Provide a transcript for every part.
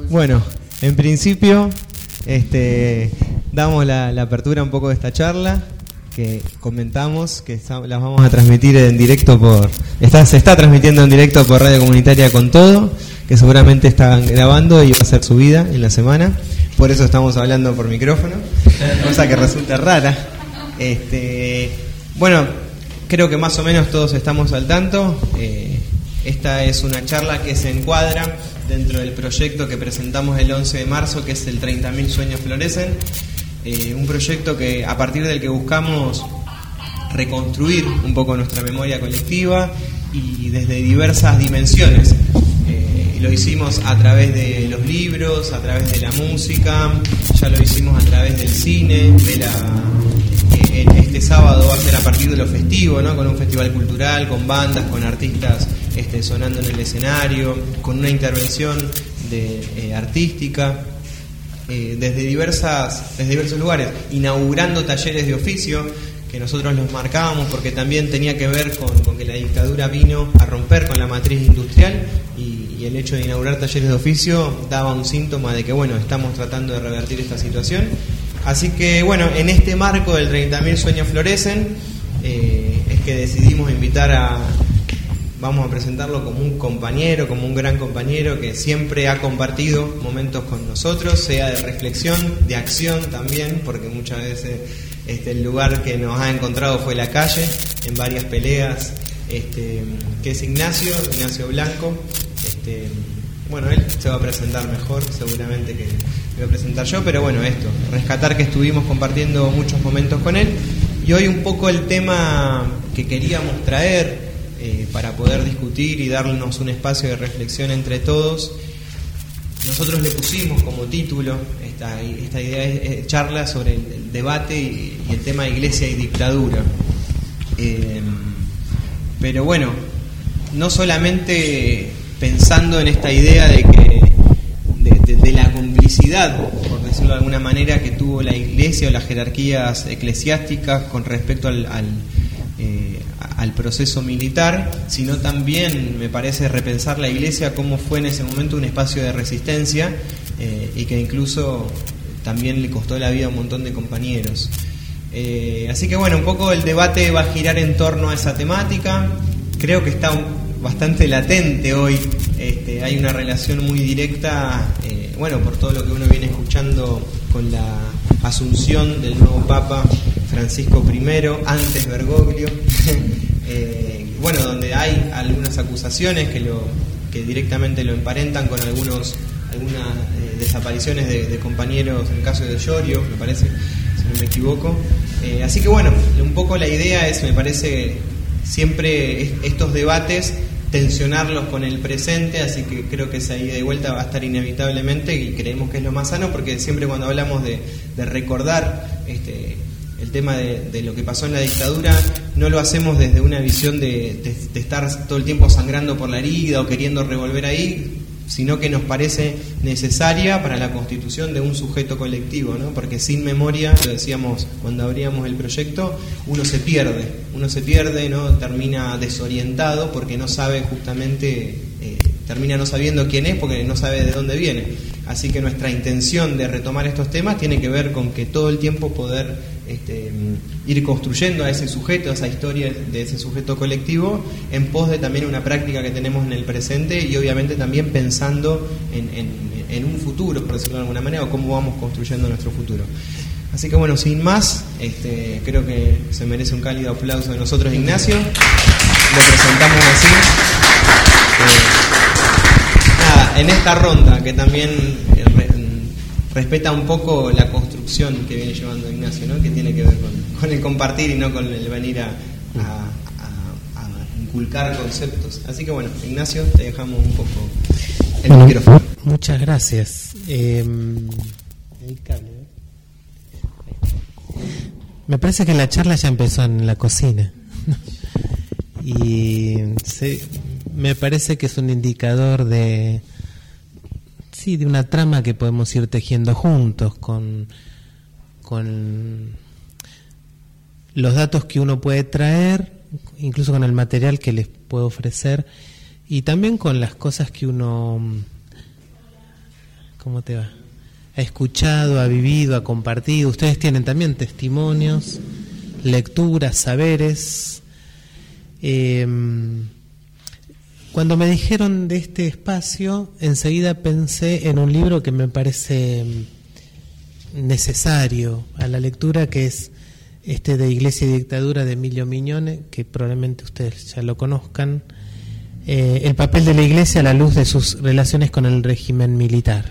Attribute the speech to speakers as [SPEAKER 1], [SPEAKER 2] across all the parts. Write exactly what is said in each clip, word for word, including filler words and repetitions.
[SPEAKER 1] Bueno, en principio este, damos la, la apertura un poco de esta charla, que comentamos que está, las vamos a transmitir en directo por... Está, se está transmitiendo en directo por Radio Comunitaria Con Todo, que seguramente están grabando y va a ser subida en la semana. Por eso estamos hablando por micrófono, cosa que resulta rara. Este, bueno, creo que más o menos todos estamos al tanto. Eh, esta es una charla que se encuadra dentro del proyecto que presentamos el once de marzo, que es el treinta mil sueños florecen. Eh, un proyecto que a partir del que buscamos reconstruir un poco nuestra memoria colectiva y desde diversas dimensiones. Eh, y lo hicimos a través de los libros, a través de la música, ya lo hicimos a través del cine, de la, eh, este sábado va a ser a partir de lo festivo, ¿no? Con un festival cultural, con bandas, con artistas este, sonando en el escenario, con una intervención de, eh, artística. Eh, desde diversas desde diversos lugares, inaugurando talleres de oficio que nosotros los marcábamos porque también tenía que ver con, con que la dictadura vino a romper con la matriz industrial y, y el hecho de inaugurar talleres de oficio daba un síntoma de que bueno, estamos tratando de revertir esta situación. Así que bueno, en este marco del treinta mil sueños florecen eh, es que decidimos invitar a vamos a presentarlo como un compañero, como un gran compañero que siempre ha compartido momentos con nosotros, sea de reflexión, de acción también, porque muchas veces este, el lugar que nos ha encontrado fue la calle, en varias peleas, este, que es Ignacio, Ignacio Blanco. Este, bueno, él se va a presentar mejor, seguramente que me voy a presentar yo, pero bueno, esto, rescatar que estuvimos compartiendo muchos momentos con él, y hoy un poco el tema que queríamos traer, Eh, para poder discutir y darnos un espacio de reflexión entre todos. Nosotros le pusimos como título esta, esta idea de charla sobre el, el debate y, y el tema de iglesia y dictadura. Eh, pero bueno, no solamente pensando en esta idea de que de, de, de la complicidad, por decirlo de alguna manera, que tuvo la iglesia o las jerarquías eclesiásticas con respecto al, al eh, al proceso militar, sino también me parece repensar la iglesia como fue en ese momento un espacio de resistencia eh, y que incluso también le costó la vida a un montón de compañeros. Eh, así que bueno, un poco el debate va a girar en torno a esa temática. Creo que está un, bastante latente hoy, este, hay una relación muy directa, eh, bueno, por todo lo que uno viene escuchando con la asunción del nuevo Papa Francisco primero, antes Bergoglio, eh, bueno, donde hay algunas acusaciones que lo que directamente lo emparentan con algunos algunas eh, desapariciones de, de compañeros, en el caso de Llorio, me parece, si no me equivoco. Eh, así que bueno, un poco la idea es, me parece, siempre estos debates tensionarlos con el presente, así que creo que esa ida y vuelta va a estar inevitablemente y creemos que es lo más sano, porque siempre cuando hablamos de, de recordar este, el tema de, de lo que pasó en la dictadura, no lo hacemos desde una visión de, de, de estar todo el tiempo sangrando por la herida o queriendo revolver ahí, sino que nos parece necesaria para la constitución de un sujeto colectivo, ¿no? Porque sin memoria, lo decíamos cuando abríamos el proyecto, uno se pierde, uno se pierde, ¿no? Termina desorientado porque no sabe justamente, eh, termina no sabiendo quién es porque no sabe de dónde viene. Así que nuestra intención de retomar estos temas tiene que ver con que todo el tiempo poder este, ir construyendo a ese sujeto, a esa historia de ese sujeto colectivo, en pos de también una práctica que tenemos en el presente y obviamente también pensando en, en, en un futuro, por decirlo de alguna manera, o cómo vamos construyendo nuestro futuro. Así que bueno, sin más, este, creo que se merece un cálido aplauso de nosotros, Ignacio. Lo presentamos así. Eh, nada, en esta ronda que también eh, re, respeta un poco la construcción que viene llevando Ignacio, ¿no? Que tiene que ver con, con el compartir y no con el venir a, a, a, a inculcar conceptos. Así que bueno, Ignacio, te dejamos un poco el
[SPEAKER 2] bueno,
[SPEAKER 1] micrófono.
[SPEAKER 2] Muchas gracias. Eh, el cable, ¿eh? Me parece que la charla ya empezó en la cocina y se, me parece que es un indicador de sí de una trama que podemos ir tejiendo juntos con con los datos que uno puede traer, incluso con el material que les puedo ofrecer y también con las cosas que uno ¿Cómo te va? Ha escuchado, ha vivido, ha compartido. Ustedes tienen también testimonios, lecturas, saberes. Eh, cuando me dijeron de este espacio, enseguida pensé en un libro que me parece necesario a la lectura, que es este de Iglesia y Dictadura de Emilio Mignone, que probablemente ustedes ya lo conozcan. Eh, el papel de la Iglesia a la luz de sus relaciones con el régimen militar.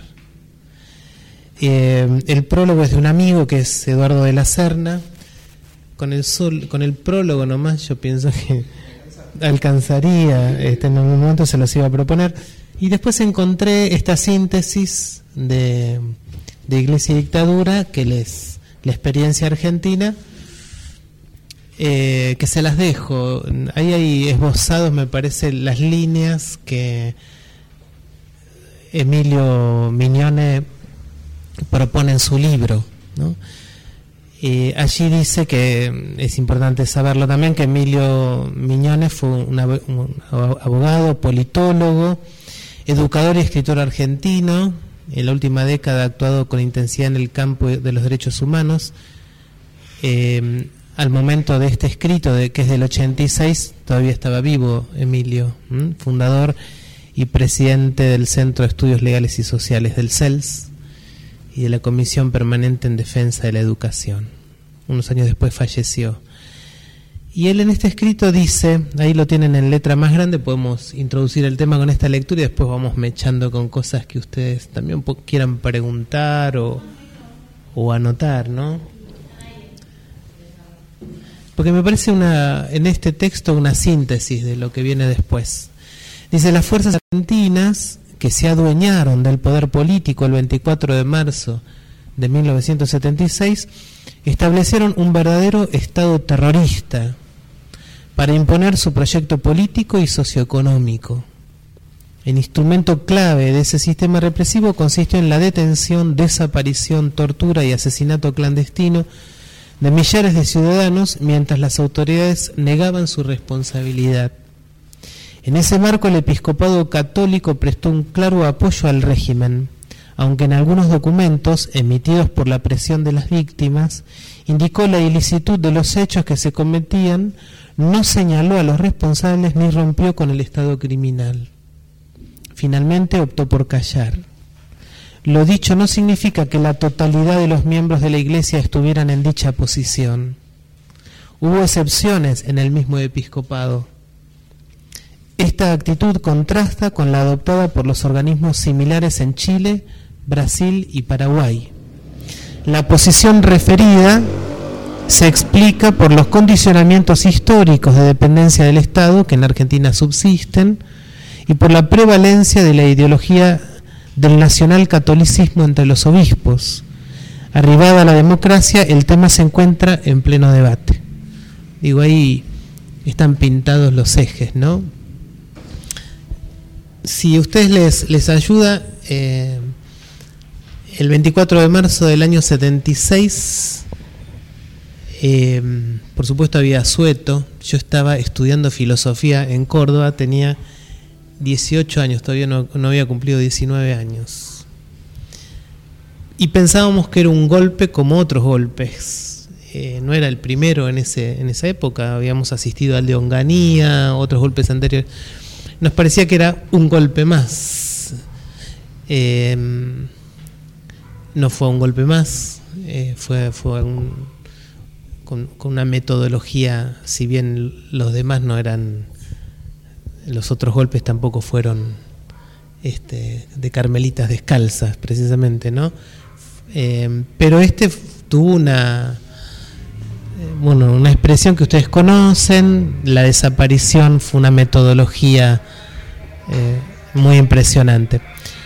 [SPEAKER 2] Eh, el prólogo es de un amigo que es Eduardo de la Serna. Con el sol, con el prólogo nomás yo pienso que alcanzaría, este, en algún momento se los iba a proponer. Y después encontré esta síntesis de, de Iglesia y Dictadura, que es la experiencia argentina, eh, que se las dejo. Ahí hay esbozados, me parece, las líneas que Emilio Mignone propone en su libro, ¿no? Eh, allí dice que es importante saberlo también, que Emilio Mignone fue un, un abogado, politólogo, educador y escritor argentino. En la última década ha actuado con intensidad en el campo de los derechos humanos. Eh, al momento de este escrito, de, que es del ochenta y seis, todavía estaba vivo Emilio, ¿m? fundador y presidente del Centro de Estudios Legales y Sociales del C E L S y de la Comisión Permanente en Defensa de la Educación. Unos años después falleció. Y él en este escrito dice, ahí lo tienen en letra más grande, podemos introducir el tema con esta lectura y después vamos mechando con cosas que ustedes también quieran preguntar o, o anotar, ¿no? Porque me parece una en este texto una síntesis de lo que viene después. Dice, las fuerzas argentinas que se adueñaron del poder político el veinticuatro de marzo de mil novecientos setenta y seis, establecieron un verdadero Estado terrorista para imponer su proyecto político y socioeconómico. El instrumento clave de ese sistema represivo consistió en la detención, desaparición, tortura y asesinato clandestino de millares de ciudadanos mientras las autoridades negaban su responsabilidad. En ese marco, el episcopado católico prestó un claro apoyo al régimen, aunque en algunos documentos emitidos por la presión de las víctimas indicó la ilicitud de los hechos que se cometían, no señaló a los responsables ni rompió con el estado criminal. Finalmente optó por callar. Lo dicho no significa que la totalidad de los miembros de la Iglesia estuvieran en dicha posición. Hubo excepciones en el mismo episcopado. Esta actitud contrasta con la adoptada por los organismos similares en Chile, Brasil y Paraguay. La posición referida se explica por los condicionamientos históricos de dependencia del Estado que en Argentina subsisten y por la prevalencia de la ideología del nacionalcatolicismo entre los obispos. Arribada la democracia, el tema se encuentra en pleno debate. Digo, ahí están pintados los ejes, ¿no? Si a ustedes les, les ayuda, eh, el veinticuatro de marzo del año setenta y seis, eh, por supuesto había asueto. Yo estaba estudiando filosofía en Córdoba, tenía dieciocho años, todavía no, no había cumplido diecinueve años. Y pensábamos que era un golpe como otros golpes. Eh, no era el primero en, ese, en esa época, habíamos asistido al de Onganía, otros golpes anteriores. Nos parecía que era un golpe más. Eh, no fue un golpe más, eh, fue, fue un, con, con una metodología, si bien los demás no eran, los otros golpes tampoco fueron este, de carmelitas descalzas, precisamente, ¿no? Eh, pero este tuvo una, bueno, una expresión que ustedes conocen. La desaparición fue una metodología eh, muy impresionante.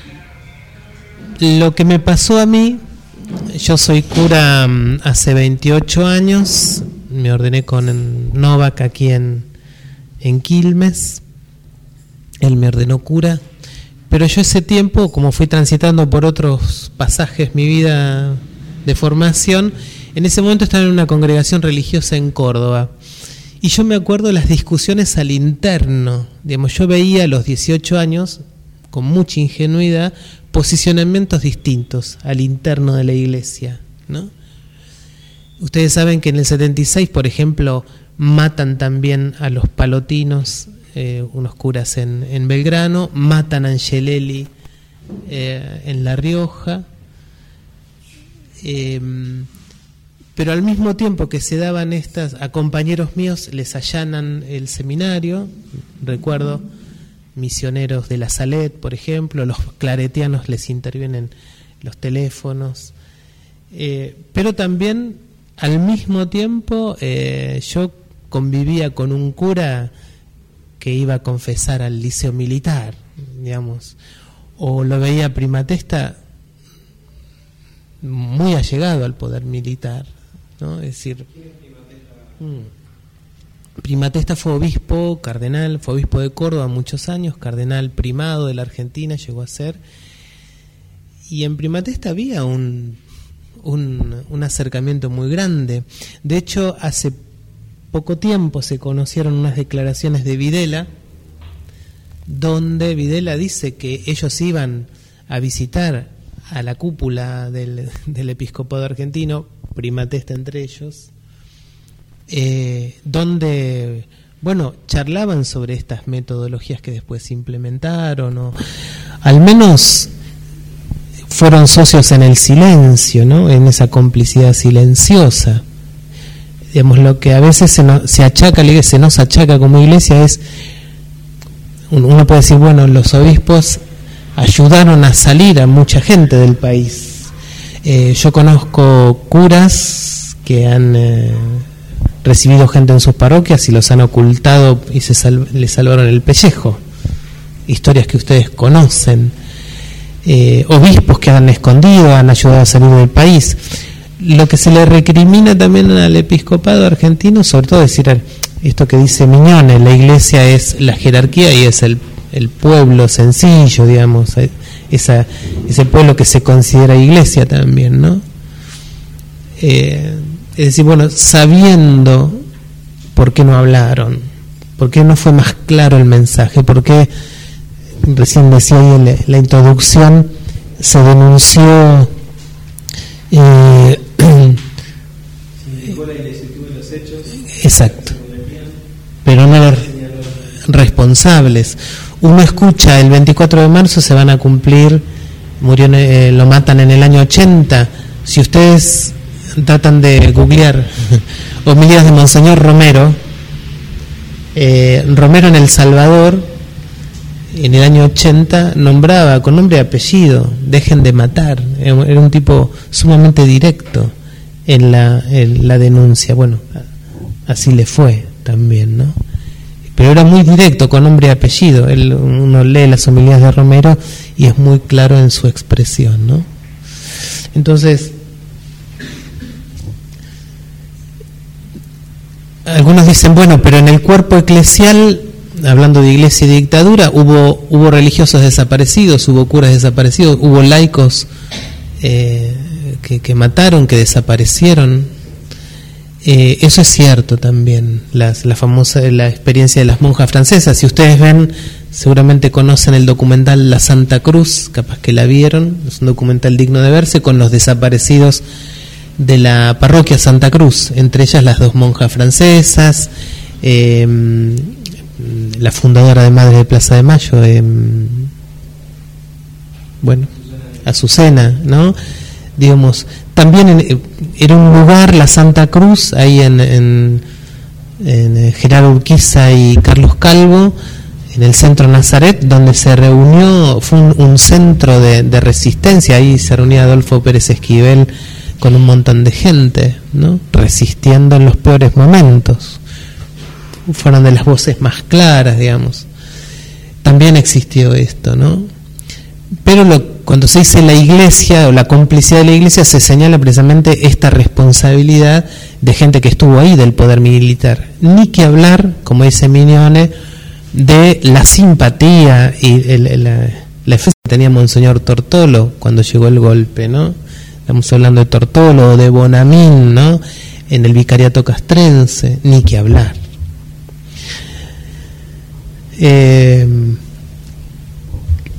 [SPEAKER 2] Lo que me pasó a mí, yo soy cura um, hace veintiocho años, me ordené con Novak aquí en, en Quilmes, él me ordenó cura, pero yo ese tiempo, como fui transitando por otros pasajes mi vida de formación, en ese momento estaba en una congregación religiosa en Córdoba. Y yo me acuerdo de las discusiones al interno. Digamos, yo veía a los dieciocho años, con mucha ingenuidad, posicionamientos distintos al interno de la iglesia, ¿no? Ustedes saben que en el setenta y seis, por ejemplo, matan también a los palotinos, eh, unos curas en, en Belgrano, matan a Angelelli eh, en La Rioja, eh, pero al mismo tiempo que se daban estas, a compañeros míos les allanan el seminario, recuerdo misioneros de La Salet, por ejemplo, los claretianos les intervienen los teléfonos, eh, pero también al mismo tiempo eh, yo convivía con un cura que iba a confesar al liceo militar, digamos, o lo veía primatesta muy allegado al poder militar, ¿no? Es decir, mm, Primatesta fue obispo, cardenal, fue obispo de Córdoba muchos años, cardenal primado de la Argentina llegó a ser, y en Primatesta había un, un, un acercamiento muy grande. De hecho, hace poco tiempo se conocieron unas declaraciones de Videla, donde Videla dice que ellos iban a visitar a la cúpula del, del episcopado argentino, Primatesta entre ellos, eh, donde, bueno, charlaban sobre estas metodologías que después se implementaron, o al menos fueron socios en el silencio, ¿no? En esa complicidad silenciosa. Digamos, lo que a veces se, nos, se achaca, se nos achaca como iglesia es, uno puede decir, bueno, los obispos ayudaron a salir a mucha gente del país. Eh, yo conozco curas que han eh, recibido gente en sus parroquias y los han ocultado y se sal, les salvaron el pellejo. Historias que ustedes conocen. Eh, obispos que han escondido, han ayudado a salir del país. Lo que se le recrimina también al episcopado argentino, sobre todo decir esto que dice Miñones, la iglesia es la jerarquía y es el, el pueblo sencillo, digamos, esa, ese pueblo que se considera iglesia también, ¿no? Eh, es decir, bueno, sabiendo por qué no hablaron, por qué no fue más claro el mensaje, por qué, recién decía ahí en la, la introducción, se denunció eh, exacto, pero no los responsables. Uno escucha el veinticuatro de marzo se van a cumplir, murió, eh, lo matan en el año ochenta. Si ustedes tratan de googlear homilías de Monseñor Romero, eh, Romero en El Salvador en el año ochenta nombraba con nombre y apellido, dejen de matar. Era un tipo sumamente directo en la, en la denuncia. Bueno, así le fue también, ¿no? Pero era muy directo, con nombre y apellido. Él, uno lee las homilías de Romero y es muy claro en su expresión, ¿no? Entonces, algunos dicen, bueno, pero en el cuerpo eclesial, hablando de iglesia y dictadura, hubo hubo religiosos desaparecidos, hubo curas desaparecidos, hubo laicos eh, que, que mataron, que desaparecieron. Eh, eso es cierto también, las, la famosa la experiencia de las monjas francesas. Si ustedes ven, seguramente conocen el documental La Santa Cruz, capaz que la vieron, es un documental digno de verse, con los desaparecidos de la parroquia Santa Cruz, entre ellas las dos monjas francesas, eh, la fundadora de Madre de Plaza de Mayo, eh, bueno, Azucena, ¿no? Digamos, también en, era un lugar, la Santa Cruz, ahí en, en, en Gerardo Urquiza y Carlos Calvo, en el centro Nazaret, donde se reunió, fue un, un centro de, de resistencia. Ahí se reunía Adolfo Pérez Esquivel con un montón de gente, ¿no? Resistiendo en los peores momentos. Fueron de las voces más claras, digamos. También existió esto, ¿no? Pero lo, cuando se dice la iglesia o la complicidad de la iglesia, se señala precisamente esta responsabilidad de gente que estuvo ahí del poder militar. Ni que hablar, como dice Mignone, de la simpatía y el, el, la, la fe que tenía Monseñor Tortolo cuando llegó el golpe, ¿no? Estamos hablando de Tortolo o de Bonamín, ¿no? En el vicariato castrense, ni que hablar. Eh,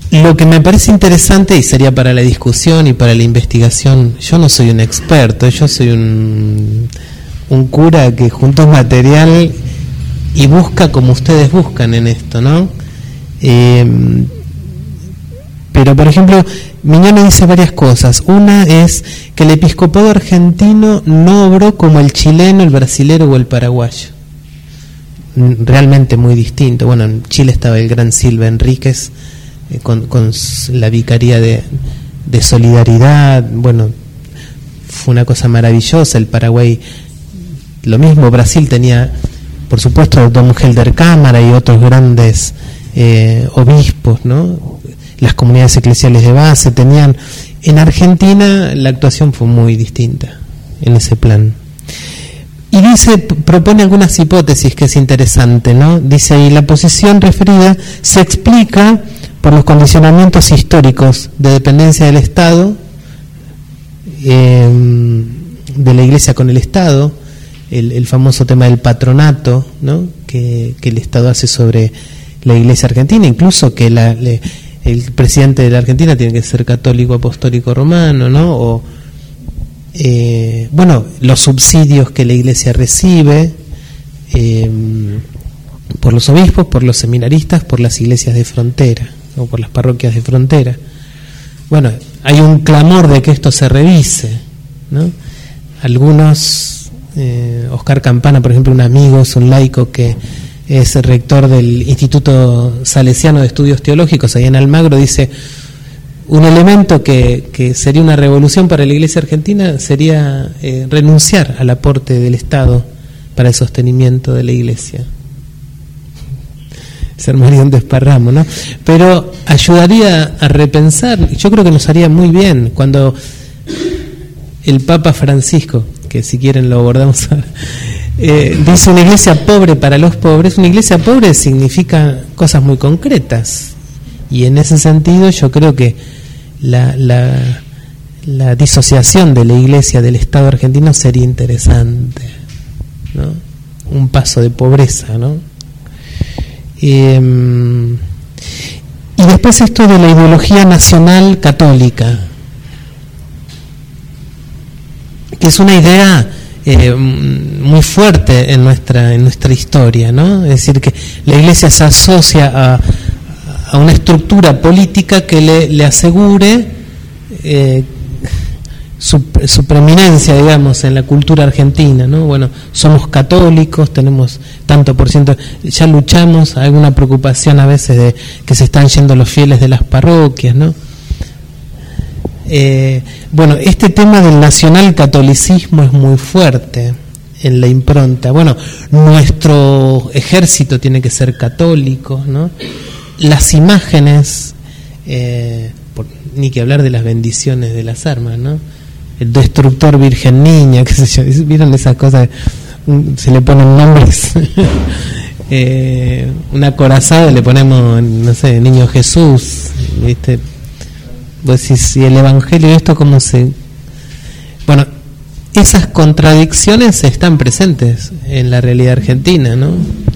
[SPEAKER 2] Lo que me parece interesante, y sería para la discusión y para la investigación, yo no soy un experto, yo soy un, un cura que junta material y busca como ustedes buscan en esto, ¿no? Eh, pero, por ejemplo, Mignone dice varias cosas. Una es que el episcopado argentino no obró como el chileno, el brasilero o el paraguayo. Realmente muy distinto. Bueno, en Chile estaba el gran Silva Enríquez, Con, con la vicaría de, de solidaridad. Bueno, fue una cosa maravillosa. El Paraguay lo mismo. Brasil tenía, por supuesto, Don Helder Cámara y otros grandes eh, obispos, ¿no? Las comunidades eclesiales de base tenían. En Argentina la actuación fue muy distinta en ese plan. Y dice, propone algunas hipótesis que es interesante, ¿no? Dice ahí, la posición referida se explica por los condicionamientos históricos de dependencia del Estado, eh, de la Iglesia con el Estado, el, el famoso tema del patronato, ¿no? que, que el Estado hace sobre la Iglesia argentina, incluso que la, le, el presidente de la Argentina tiene que ser católico apostólico romano, ¿no? O, eh, bueno, los subsidios que la Iglesia recibe eh, por los obispos, por los seminaristas, por las iglesias de frontera o por las parroquias de frontera. Bueno, hay un clamor de que esto se revise, ¿no? Algunos, eh, Oscar Campana, por ejemplo, un amigo, es un laico que es el rector del Instituto Salesiano de Estudios Teológicos ahí en Almagro, dice, un elemento que, que sería una revolución para la Iglesia argentina sería eh, renunciar al aporte del Estado para el sostenimiento de la Iglesia. Se armaría un desparramo, ¿no? Pero ayudaría a repensar, yo creo que nos haría muy bien cuando el Papa Francisco, que si quieren lo abordamos ahora, eh, dice una iglesia pobre para los pobres. Una iglesia pobre significa cosas muy concretas, y en ese sentido yo creo que la, la, la disociación de la iglesia del Estado argentino sería interesante, ¿no? Un paso de pobreza, ¿no? Eh, y después esto de la ideología nacional católica, que es una idea eh, muy fuerte en nuestra en nuestra historia, ¿no? Es decir, que la Iglesia se asocia a, a una estructura política que le, le asegure eh, su, su preeminencia, digamos, en la cultura argentina, ¿no? Bueno, somos católicos, tenemos tanto por ciento, ya luchamos, hay una preocupación a veces de que se están yendo los fieles de las parroquias, ¿no? Eh, bueno, este tema del nacionalcatolicismo es muy fuerte en la impronta. Bueno, nuestro ejército tiene que ser católico, ¿no? Las imágenes, eh, por, ni que hablar de las bendiciones de las armas, ¿no? El destructor virgen niña, qué sé yo, ¿vieron esas cosas? Se le ponen nombres. eh, un acorazado le ponemos, no sé, Niño Jesús, ¿viste? Pues si, si el evangelio, esto como se... Bueno, esas contradicciones están presentes en la realidad argentina, ¿no?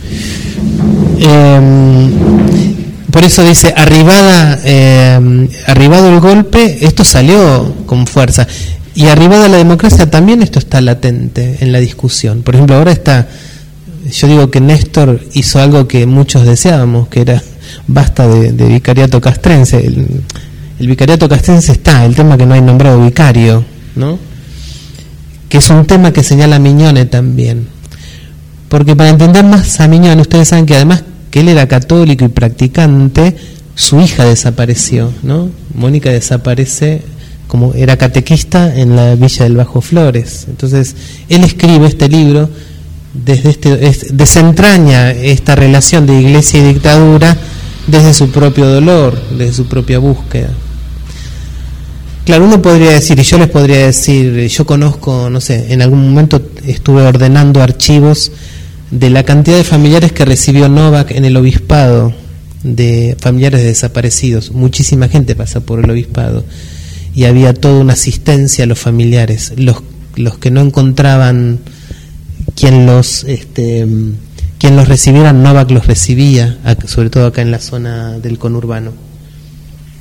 [SPEAKER 2] Eh, por eso dice, arribada, eh, arribado el golpe, esto salió con fuerza. Y arribada la democracia también esto está latente en la discusión. Por ejemplo, ahora está, yo digo que Néstor hizo algo que muchos deseábamos, que era basta de, de vicariato castrense. El, el vicariato castrense está, el tema que no hay nombrado vicario, ¿no? Que es un tema que señala Mignone también. Porque para entender más a Mignone, ustedes saben que además que él era católico y practicante, su hija desapareció, ¿no? Mónica desaparece, como era catequista en la Villa del Bajo Flores. Entonces, él escribe este libro, desde este, es, desentraña esta relación de iglesia y dictadura desde su propio dolor, desde su propia búsqueda. Claro, uno podría decir, y yo les podría decir, yo conozco, no sé, en algún momento estuve ordenando archivos de la cantidad de familiares que recibió Novak en el obispado, de familiares de desaparecidos. Muchísima gente pasa por el obispado y había toda una asistencia a los familiares. Los, los que no encontraban quien los este, quien los recibiera, Novak los recibía, sobre todo acá en la zona del conurbano.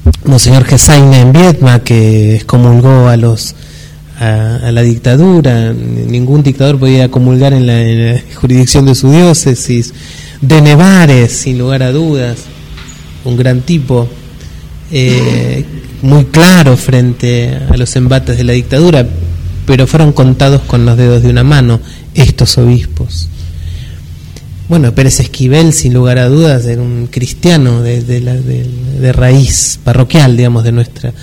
[SPEAKER 2] Monseñor Gesaine en Viedma, que excomulgó a los a, a la dictadura. Ningún dictador podía comulgar en la, en la jurisdicción de su diócesis. De Nevares, sin lugar a dudas, un gran tipo, eh, muy claro frente a los embates de la dictadura, pero fueron contados con los dedos de una mano estos obispos. Bueno, Pérez Esquivel, sin lugar a dudas, era un cristiano de, de, la, de, de raíz parroquial, digamos, de nuestra.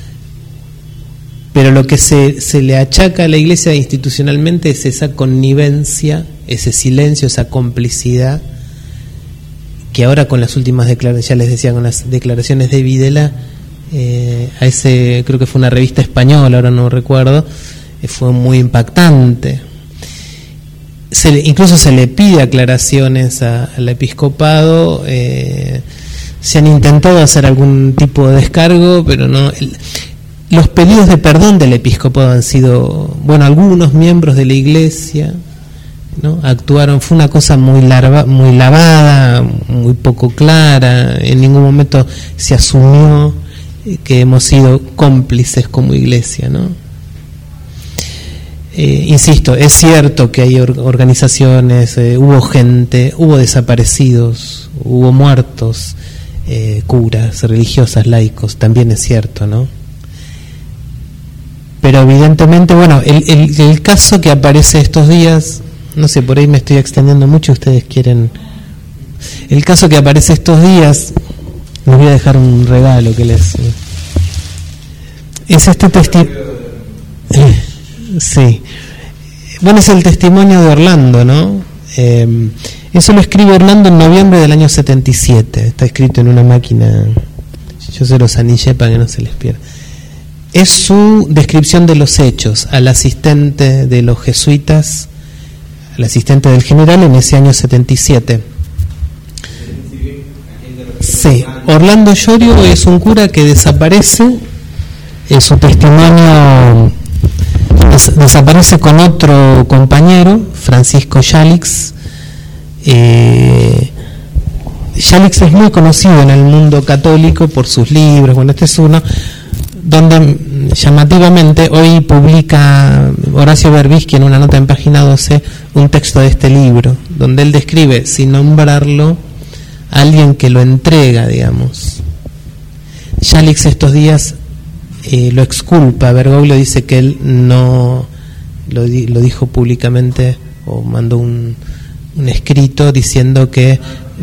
[SPEAKER 2] Pero lo que se, se le achaca a la Iglesia institucionalmente es esa connivencia, ese silencio, esa complicidad, que ahora con las últimas declaraciones, ya les decía, con las declaraciones de Videla, eh, a ese, creo que fue una revista española, ahora no recuerdo, eh, fue muy impactante. Se le, incluso se le pide aclaraciones a, al episcopado, eh, se han intentado hacer algún tipo de descargo, pero no. El, los pedidos de perdón del episcopado han sido, bueno, algunos miembros de la Iglesia, ¿no?, actuaron, fue una cosa muy larva, muy lavada, muy poco clara. En ningún momento se asumió que hemos sido cómplices como Iglesia, ¿no? Eh, insisto, es cierto que hay or- organizaciones, eh, hubo gente, hubo desaparecidos, hubo muertos, eh, curas, religiosas, laicos, también es cierto, ¿no? Pero evidentemente, bueno, el, el, el caso que aparece estos días, no sé, por ahí me estoy extendiendo mucho, ustedes quieren... El caso que aparece estos días, les voy a dejar un regalo que les... Es este testimonio... Sí. Bueno, es el testimonio de Orlando, ¿no? Eh, eso lo escribe Orlando en noviembre del año setenta y siete. Está escrito en una máquina. Yo se los anillé para que no se les pierda. Es su descripción de los hechos al asistente de los jesuitas, al asistente del general en ese año setenta y siete. Sí. Orlando Llorio es un cura que desaparece. Es su testimonio... desaparece con otro compañero, Francisco Yalix. Eh, Yalix es muy conocido en el mundo católico por sus libros. Bueno, este es uno donde llamativamente hoy publica Horacio Berbisky en una nota en página doce un texto de este libro, donde él describe, sin nombrarlo, a alguien que lo entrega, digamos. Yalix estos días Eh, lo exculpa. Bergoglio dice que él no lo, di, lo dijo públicamente, o mandó un, un escrito diciendo que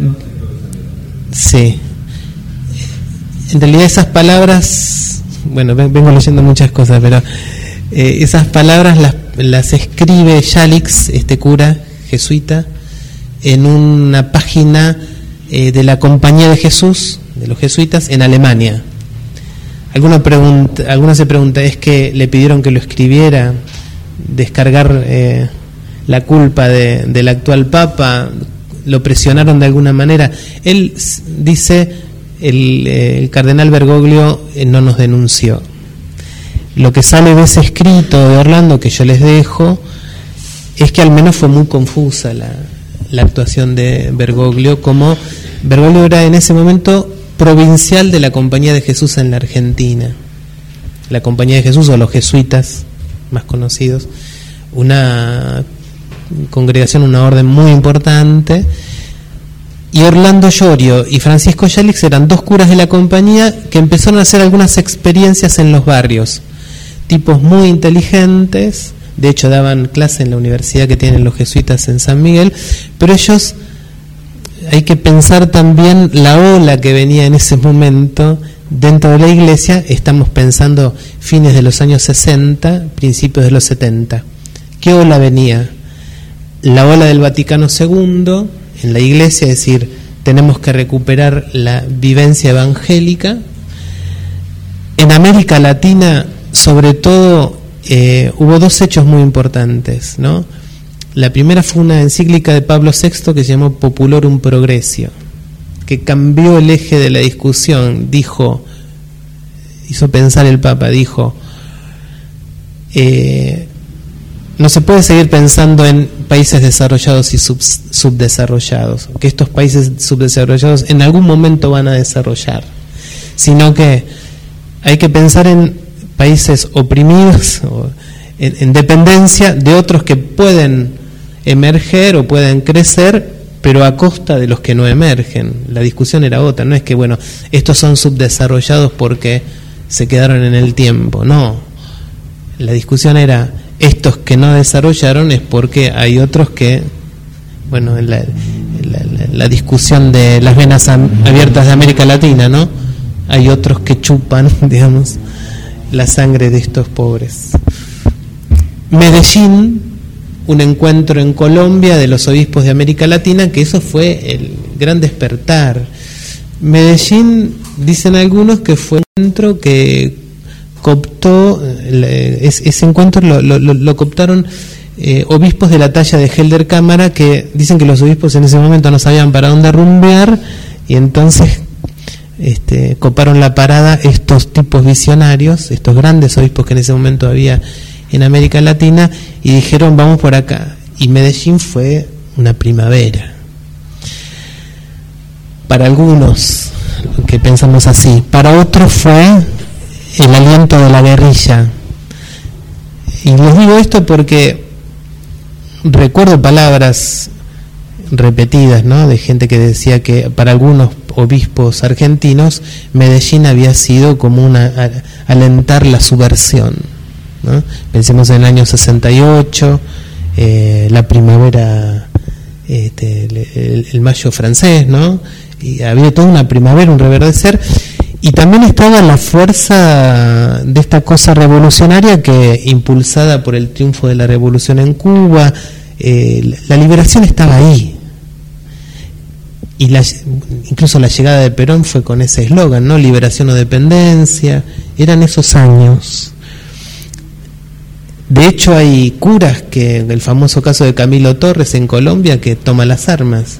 [SPEAKER 2] sí, en realidad esas palabras, bueno, vengo leyendo muchas cosas, pero eh, esas palabras las, las escribe Yalix, este cura jesuita, en una página eh, de la Compañía de Jesús, de los jesuitas, en Alemania. Alguno pregunta, alguno se pregunta, ¿es que le pidieron que lo escribiera, descargar eh, la culpa de, del actual Papa, lo presionaron de alguna manera? Él dice, el, eh, el cardenal Bergoglio eh, no nos denunció. Lo que sale de ese escrito de Orlando, que yo les dejo, es que al menos fue muy confusa la, la actuación de Bergoglio, como Bergoglio era en ese momento provincial de la Compañía de Jesús en la Argentina. La Compañía de Jesús, o los jesuitas más conocidos, una congregación, una orden muy importante. Y Orlando Llorio y Francisco Yalix eran dos curas de la compañía que empezaron a hacer algunas experiencias en los barrios, tipos muy inteligentes. De hecho daban clase en la universidad que tienen los jesuitas en San Miguel, pero ellos, hay que pensar también la ola que venía en ese momento dentro de la Iglesia. Estamos pensando fines de los años sesenta, principios de los setenta. ¿Qué ola venía? La ola del Vaticano segundo en la Iglesia, es decir, tenemos que recuperar la vivencia evangélica. En América Latina, sobre todo, eh, hubo dos hechos muy importantes, ¿no? La primera fue una encíclica de Pablo sexto que se llamó Populorum Progressio, que cambió el eje de la discusión. Dijo, hizo pensar el Papa, dijo, eh, no se puede seguir pensando en países desarrollados y sub, subdesarrollados, que estos países subdesarrollados en algún momento van a desarrollar, sino que hay que pensar en países oprimidos o en, en dependencia de otros que pueden emerger o pueden crecer, pero a costa de los que no emergen. La discusión era otra, no es que, bueno, estos son subdesarrollados porque se quedaron en el tiempo, no. La discusión era, estos que no desarrollaron es porque hay otros que, bueno, en la, en la, la, la discusión de las venas abiertas de América Latina, ¿no? Hay otros que chupan, digamos, la sangre de estos pobres. Medellín, un encuentro en Colombia de los obispos de América Latina, que eso fue el gran despertar. Medellín, dicen algunos, que fue un encuentro que cooptó, ese encuentro lo, lo, lo cooptaron eh, obispos de la talla de Helder Cámara, que dicen que los obispos en ese momento no sabían para dónde rumbear, y entonces este, coparon la parada estos tipos visionarios, estos grandes obispos que en ese momento había en América Latina, y dijeron vamos por acá, y Medellín fue una primavera para algunos que pensamos así, para otros fue el aliento de la guerrilla. Y les digo esto porque recuerdo palabras repetidas, ¿no?, de gente que decía que para algunos obispos argentinos Medellín había sido como una a, alentar la subversión, ¿no? Pensemos en el año sesenta y ocho, eh, la primavera, este, el, el, el mayo francés, ¿no? Y había toda una primavera, un reverdecer, y también estaba la fuerza de esta cosa revolucionaria que, impulsada por el triunfo de la revolución en Cuba, eh, la liberación estaba ahí, y la, incluso la llegada de Perón fue con ese eslogan, ¿no? Liberación o dependencia. Eran esos años. De hecho hay curas, que el famoso caso de Camilo Torres en Colombia, que toma las armas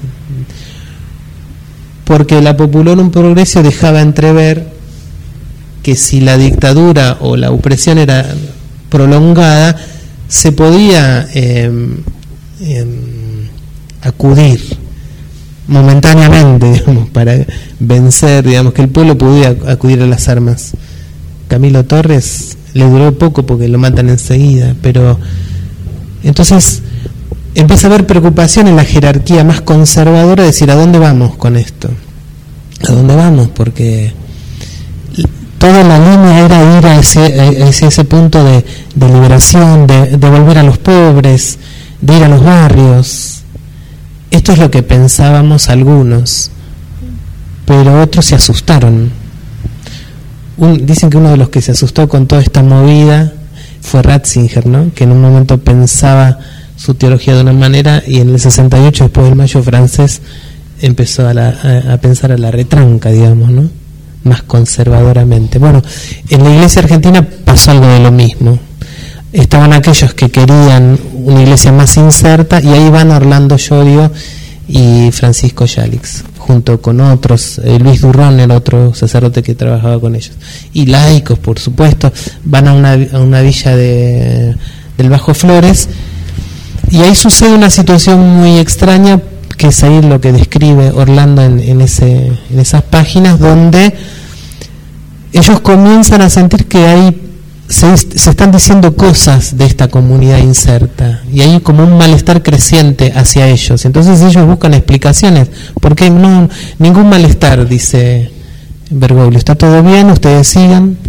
[SPEAKER 2] porque la Populorum Progressio dejaba entrever que si la dictadura o la opresión era prolongada, se podía eh, eh, acudir momentáneamente, digamos, para vencer, digamos, que el pueblo podía acudir a las armas. Camilo Torres le duró poco porque lo matan enseguida, pero entonces empieza a haber preocupación en la jerarquía más conservadora de decir, ¿a dónde vamos con esto? ¿A dónde vamos? Porque toda la línea era ir a ese, a ese, ese punto de, de liberación, de, de volver a los pobres, de ir a los barrios. Esto es lo que pensábamos algunos, pero otros se asustaron. Un, dicen que uno de los que se asustó con toda esta movida fue Ratzinger, ¿no?, que en un momento pensaba su teología de una manera y en el sesenta y ocho, después del mayo francés, empezó a, la, a, a pensar a la retranca, digamos, ¿no?, más conservadoramente. Bueno, en la iglesia argentina pasó algo de lo mismo. Estaban aquellos que querían una iglesia más inserta, y ahí van Orlando Llodio y Francisco Yalix, junto con otros, eh, Luis Durrón, el otro sacerdote que trabajaba con ellos, y laicos, por supuesto. Van a una, a una villa de, del Bajo Flores, y ahí sucede una situación muy extraña, que es ahí lo que describe Orlando en, en, ese, en esas páginas, donde ellos comienzan a sentir que hay se, se están diciendo cosas de esta comunidad inserta, y hay como un malestar creciente hacia ellos. Entonces ellos buscan explicaciones, porque no, ningún malestar, dice Bergoglio, está todo bien, ustedes sigan.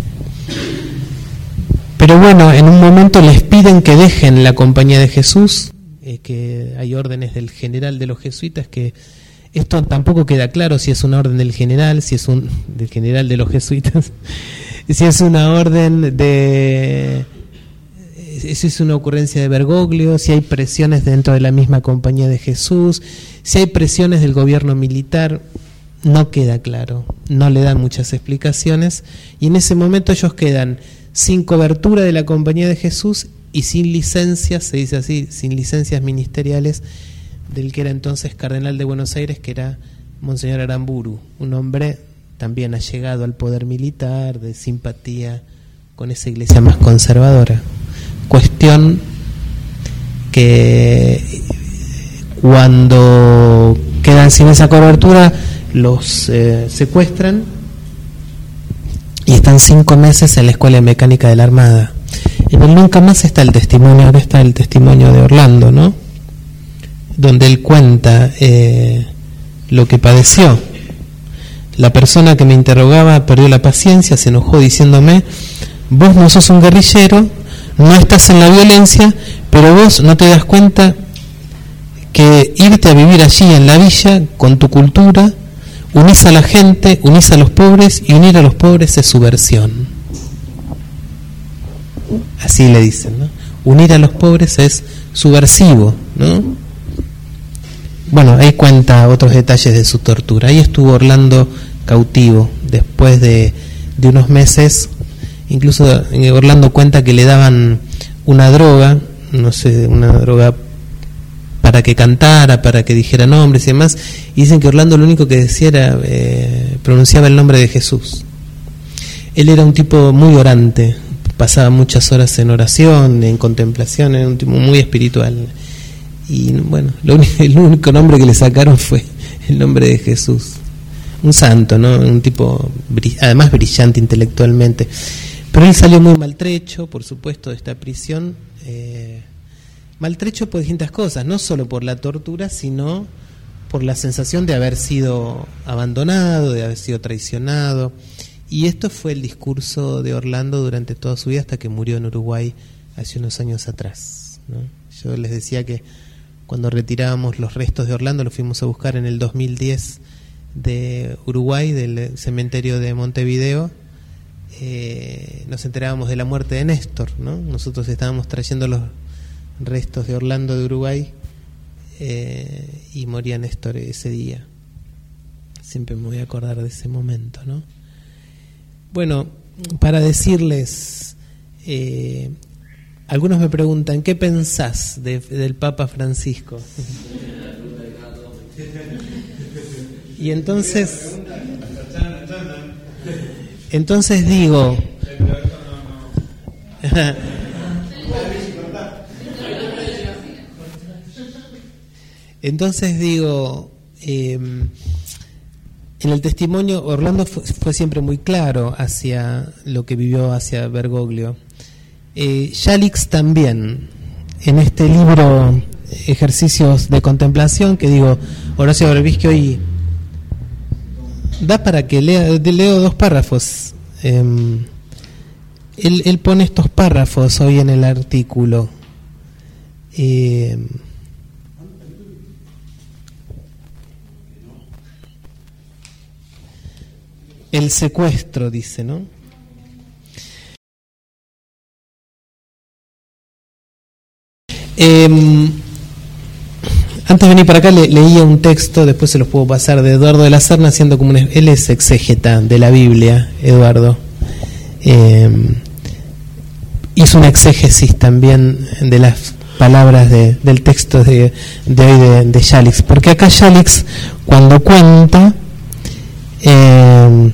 [SPEAKER 2] Pero bueno, en un momento les piden que dejen la compañía de Jesús, eh, que hay órdenes del general de los jesuitas, que esto tampoco queda claro si es una orden del general, si es un del general de los jesuitas, si es una orden de, si es una ocurrencia de Bergoglio, si hay presiones dentro de la misma compañía de Jesús, si hay presiones del gobierno militar. No queda claro, no le dan muchas explicaciones, y en ese momento ellos quedan sin cobertura de la compañía de Jesús y sin licencias, se dice así, sin licencias ministeriales del que era entonces cardenal de Buenos Aires, que era Monseñor Aramburu, un hombre también allegado al poder militar, de simpatía con esa iglesia más conservadora. Cuestión que cuando quedan sin esa cobertura, los eh, secuestran y están cinco meses en la Escuela de Mecánica de la Armada. En el Nunca Más está el testimonio, ahora está el testimonio de Orlando, ¿no? Donde él cuenta eh, lo que padeció. La persona que me interrogaba perdió la paciencia, se enojó diciéndome: vos no sos un guerrillero, no estás en la violencia, pero vos no te das cuenta que irte a vivir allí en la villa con tu cultura, unís a la gente, unís a los pobres, y unir a los pobres es subversión. Así le dicen, ¿no? Unir a los pobres es subversivo, ¿no? Bueno, ahí cuenta otros detalles de su tortura. Ahí estuvo Orlando cautivo, después de, de unos meses. Incluso Orlando cuenta que le daban una droga, no sé, una droga para que cantara, para que dijera nombres y demás, y dicen que Orlando lo único que decía era, eh, pronunciaba el nombre de Jesús. Él era un tipo muy orante, pasaba muchas horas en oración, en contemplación, era un tipo muy espiritual. Y bueno, lo único, el único nombre que le sacaron fue el nombre de Jesús. Un santo, ¿no? Un tipo, además brillante intelectualmente. Pero él salió muy maltrecho, por supuesto, de esta prisión. Eh, maltrecho por distintas cosas, no solo por la tortura, sino por la sensación de haber sido abandonado, de haber sido traicionado. Y esto fue el discurso de Orlando durante toda su vida, hasta que murió en Uruguay hace unos años atrás, ¿no? Yo les decía que cuando retirábamos los restos de Orlando, los fuimos a buscar en el dos mil diez de Uruguay, del cementerio de Montevideo. Eh, nos enterábamos de la muerte de Néstor, ¿no? Nosotros estábamos trayendo los restos de Orlando de Uruguay, eh, y moría Néstor ese día. Siempre me voy a acordar de ese momento, ¿no? Bueno, para decirles, eh, algunos me preguntan, ¿qué pensás de, del Papa Francisco? Y entonces, entonces digo, entonces digo, eh, en el testimonio Orlando fue, fue siempre muy claro hacia lo que vivió hacia Bergoglio. Eh, Yalix también, en este libro Ejercicios de Contemplación, que digo, Horacio Berbisky hoy da para que lea, leo dos párrafos. Eh, él, él pone estos párrafos hoy en el artículo. Eh, el secuestro, dice, ¿no? Eh, antes de venir para acá le, leía un texto, después se los puedo pasar, de Eduardo de la Serna, haciendo como un, él es exégeta de la Biblia, Eduardo. Eh, hizo una exégesis también de las palabras de, del texto de, de hoy de, de Yalix, porque acá Yalix, cuando cuenta, eh,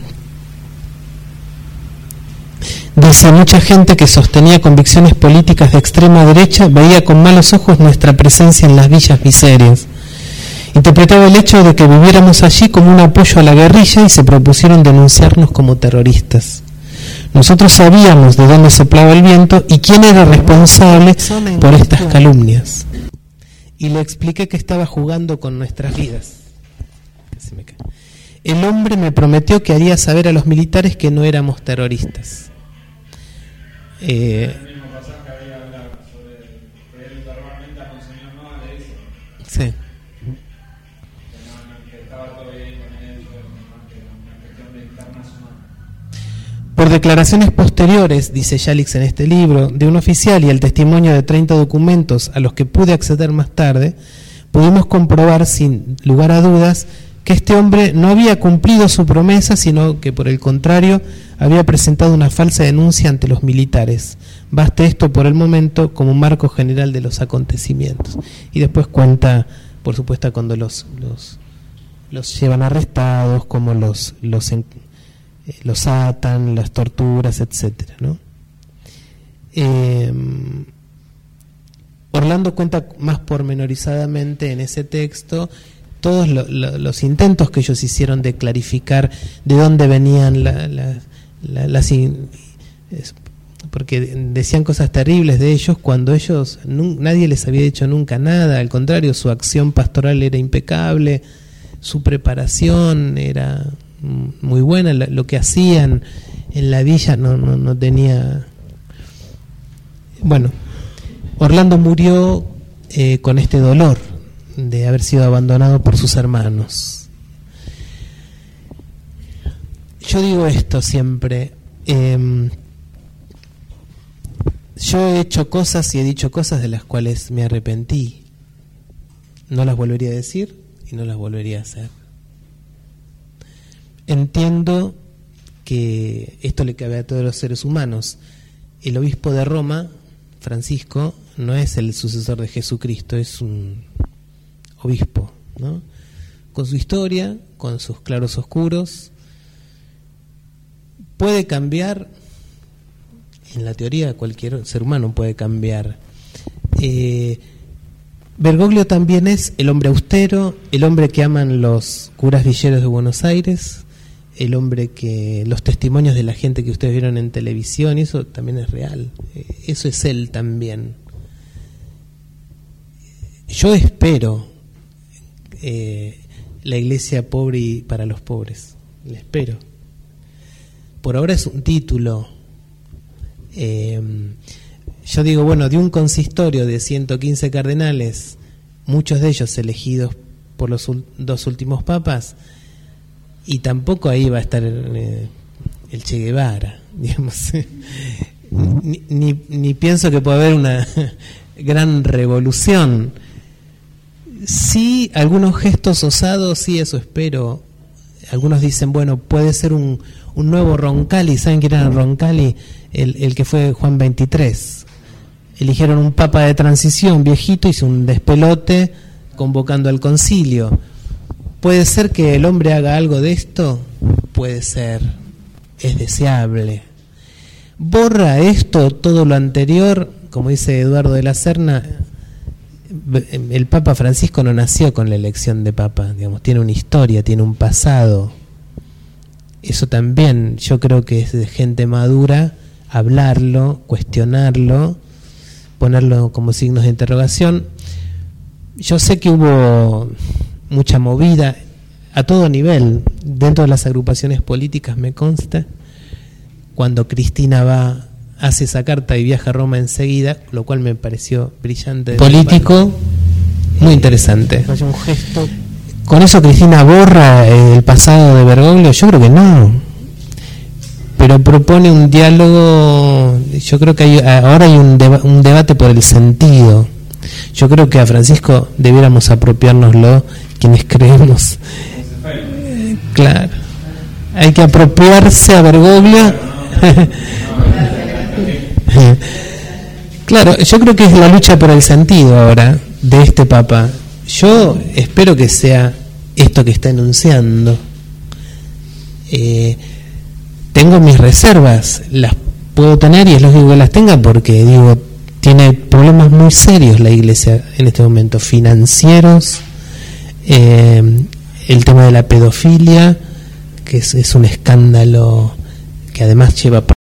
[SPEAKER 2] dice: mucha gente que sostenía convicciones políticas de extrema derecha veía con malos ojos nuestra presencia en las villas miserias. Interpretaba el hecho de que viviéramos allí como un apoyo a la guerrilla y se propusieron denunciarnos como terroristas. Nosotros sabíamos de dónde soplaba el viento y quién era responsable por estas calumnias. Y le expliqué que estaba jugando con nuestras vidas. El hombre me prometió que haría saber a los militares que no éramos terroristas. Eh, sí. Por declaraciones posteriores, dice Yalix en este libro, de un oficial y el testimonio de treinta documentos a los que pude acceder más tarde, pudimos comprobar sin lugar a dudas que este hombre no había cumplido su promesa, sino que por el contrario había presentado una falsa denuncia ante los militares. Baste esto por el momento como marco general de los acontecimientos. Y después cuenta, por supuesto, cuando los los, los llevan arrestados, cómo los los, en, los atan, las torturas, etcétera, ¿no? Eh, Orlando cuenta más pormenorizadamente en ese texto todos lo, lo, los intentos que ellos hicieron de clarificar de dónde venían la, la, la, las in, es, porque decían cosas terribles de ellos cuando ellos nu, nadie les había dicho nunca nada, al contrario, su acción pastoral era impecable, su preparación era muy buena, lo, lo que hacían en la villa no, no, no tenía... Bueno, Orlando murió eh, con este dolor de haber sido abandonado por sus hermanos. Yo digo esto siempre, eh, yo he hecho cosas y he dicho cosas de las cuales me arrepentí, no las volvería a decir y no las volvería a hacer. Entiendo que esto le cabe a todos los seres humanos. El obispo de Roma, Francisco, no es el sucesor de Jesucristo, es un obispo, ¿no? Con su historia, con sus claros oscuros. Puede cambiar, en la teoría cualquier ser humano puede cambiar. Eh, Bergoglio también es el hombre austero, el hombre que aman los curas villeros de Buenos Aires, el hombre que los testimonios de la gente que ustedes vieron en televisión, y eso también es real, eso es él también. Yo espero eh, la iglesia pobre y para los pobres, la espero. Por ahora es un título. Eh, yo digo, bueno, de un consistorio de ciento quince cardenales, muchos de ellos elegidos por los ul- dos últimos papas, y tampoco ahí va a estar eh, el Che Guevara, digamos. ni, ni, ni pienso que pueda haber una gran revolución. Sí, algunos gestos osados, sí, eso espero. Algunos dicen, bueno, puede ser un, un nuevo Roncalli. ¿Saben quién era Roncalli? El, el que fue Juan veintitrés. Eligieron un papa de transición, viejito, hizo un despelote convocando al concilio. ¿Puede ser que el hombre haga algo de esto? Puede ser, es deseable. Borra esto, todo lo anterior, como dice Eduardo de la Serna, el Papa Francisco no nació con la elección de Papa, digamos, tiene una historia, tiene un pasado. Eso también yo creo que es de gente madura hablarlo, cuestionarlo, ponerlo como signos de interrogación. Yo sé que hubo mucha movida a todo nivel dentro de las agrupaciones políticas, me consta, cuando Cristina va, hace esa carta y viaja a Roma enseguida, lo cual me pareció brillante, político, muy interesante. Un gesto. ¿Con eso Cristina borra el pasado de Bergoglio? Yo creo que no, pero propone un diálogo. Yo creo que hay, ahora hay un, deba, un debate por el sentido. Yo creo que a Francisco debiéramos apropiárnoslo quienes creemos. Eh, claro, hay que apropiarse a Bergoglio. Claro, yo creo que es la lucha por el sentido ahora de este Papa. Yo espero que sea esto que está enunciando. Eh, tengo mis reservas, las puedo tener y es lógico que las tenga porque, digo, tiene problemas muy serios la Iglesia en este momento, financieros, eh, el tema de la pedofilia, que es, es un escándalo que además lleva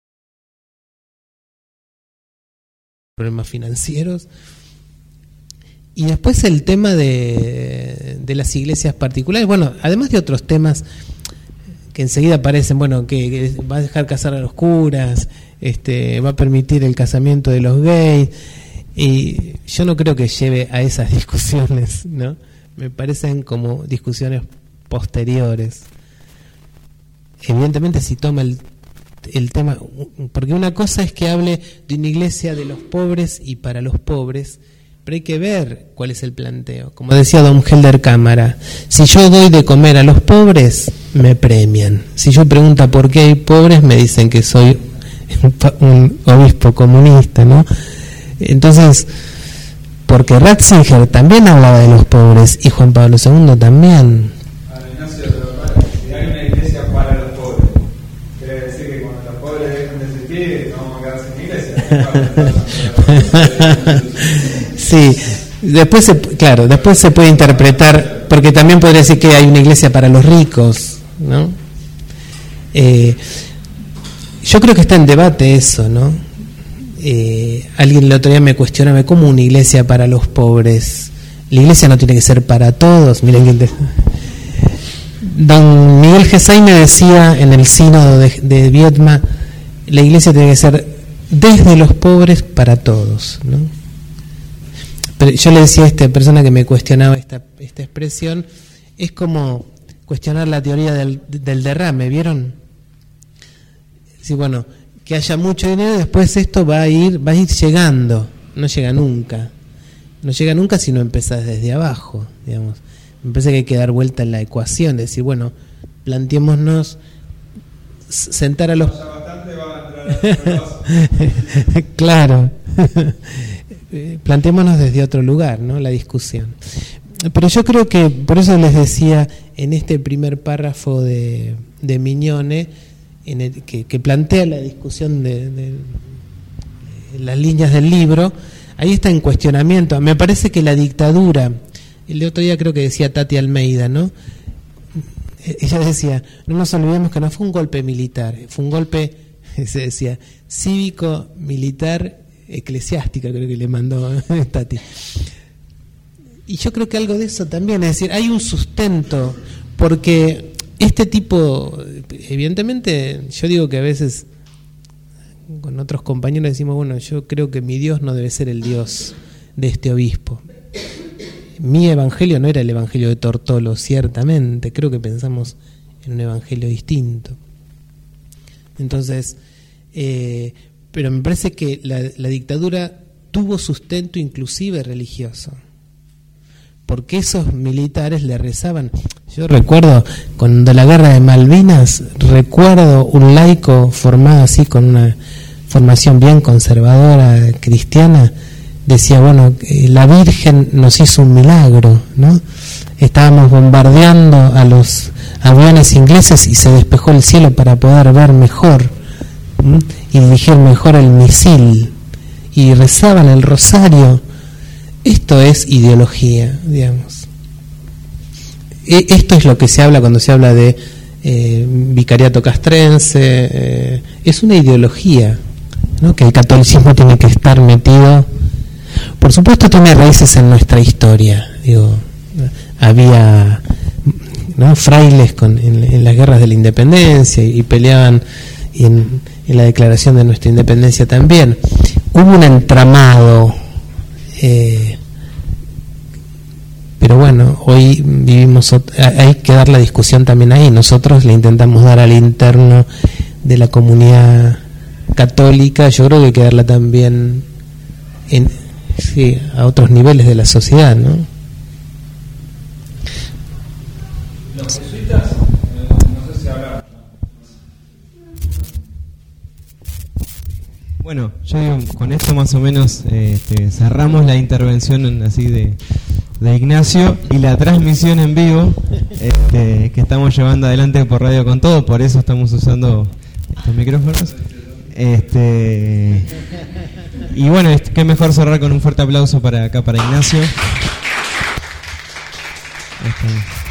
[SPEAKER 2] problemas financieros. Y después el tema de, de las iglesias particulares, bueno, además de otros temas que enseguida aparecen, bueno, que, que va a dejar casar a los curas, este, va a permitir el casamiento de los gays, y yo no creo que lleve a esas discusiones, ¿no? Me parecen como discusiones posteriores. Evidentemente si toma el, el tema, porque una cosa es que hable de una iglesia de los pobres y para los pobres, pero hay que ver cuál es el planteo. Como decía don Helder Cámara, si yo doy de comer a los pobres, me premian. Si yo pregunto por qué hay pobres, me dicen que soy un obispo comunista, ¿no? Entonces, porque Ratzinger también hablaba de los pobres y Juan Pablo segundo también.
[SPEAKER 3] Si hay una iglesia para los pobres, quiere decir que cuando los pobres dejen de existir, no vamos a quedar sin iglesia.
[SPEAKER 2] Sí, después se, claro, después se puede interpretar, porque también podría decir que hay una iglesia para los ricos, ¿no? Eh, yo creo que está en debate eso, ¿no? Eh, alguien el otro día me cuestionaba, ¿cómo una iglesia para los pobres? La iglesia no tiene que ser para todos. Miren quién te... Don Miguel Gesay me decía en el sínodo de, de Viedma, la iglesia tiene que ser desde los pobres para todos, ¿no? Pero yo le decía a esta persona que me cuestionaba esta, esta expresión, es como cuestionar la teoría del, del derrame, ¿vieron? Sí, bueno, que haya mucho dinero y después esto va a ir, va a ir llegando, no llega nunca, no llega nunca si no empezás desde abajo, digamos. Me parece que hay que dar vuelta en la ecuación, decir, bueno, planteémonos sentar a los... Claro. Planteémonos desde otro lugar, ¿no? La discusión. Pero yo creo que, por eso les decía, en este primer párrafo de, de Mignone, en el, que, que plantea la discusión de, de, de las líneas del libro, ahí está en cuestionamiento. Me parece que la dictadura... El otro día creo que decía Tati Almeida, ¿no? Ella decía, no nos olvidemos que no fue un golpe militar, fue un golpe, se decía, cívico, militar, eclesiástica, creo que le mandó Tati. Y yo creo que algo de eso también, es decir, hay un sustento, porque este tipo, evidentemente, yo digo que a veces con otros compañeros decimos, bueno, yo creo que mi Dios no debe ser el Dios de este obispo. Mi evangelio no era el evangelio de Tortolo, ciertamente, creo que pensamos en un evangelio distinto. Entonces, eh, pero me parece que la, la dictadura tuvo sustento inclusive religioso, porque esos militares le rezaban. Yo recuerdo, cuando la guerra de Malvinas, recuerdo un laico formado así, con una formación bien conservadora, cristiana, decía, bueno, la Virgen nos hizo un milagro, ¿no? Estábamos bombardeando a los aviones ingleses y se despejó el cielo para poder ver mejor, ¿m? y dirigir mejor el misil, y rezaban el rosario. Esto es ideología, digamos. E- esto es lo que se habla cuando se habla de eh, vicariato castrense, eh, es una ideología, ¿no? Que el catolicismo tiene que estar metido. Por supuesto tiene raíces en nuestra historia. Digo, había, ¿no?, frailes con, en, en las guerras de la independencia y, y peleaban y en, en la declaración de nuestra independencia también. Hubo un entramado, eh, pero bueno, hoy vivimos, hay que dar la discusión también ahí. Nosotros le intentamos dar al interno de la comunidad católica, yo creo que hay que darla también en, sí, a otros niveles de la sociedad, ¿no?
[SPEAKER 3] Los jesuitas, eh, no sé si hablar.
[SPEAKER 1] Bueno, yo digo, con esto más o menos eh, este, cerramos la intervención en, así de, de Ignacio y la transmisión en vivo este, que estamos llevando adelante por Radio Con Todo, por eso estamos usando estos micrófonos. Este, y bueno, qué mejor cerrar con un fuerte aplauso para acá para Ignacio. Este,